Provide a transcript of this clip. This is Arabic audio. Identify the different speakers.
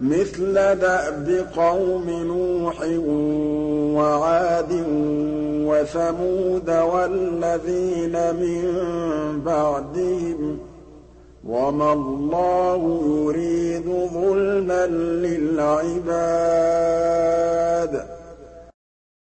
Speaker 1: مِثْلَ دَأْبِ قَوْمِ نُوحٍ وَعَادٍ وَثَمُودَ وَالَّذِينَ مِن بَعْدِهِمْ ۚ وَمَا اللَّهُ يُرِيدُ ظُلْمًا لِّلْعِبَادِ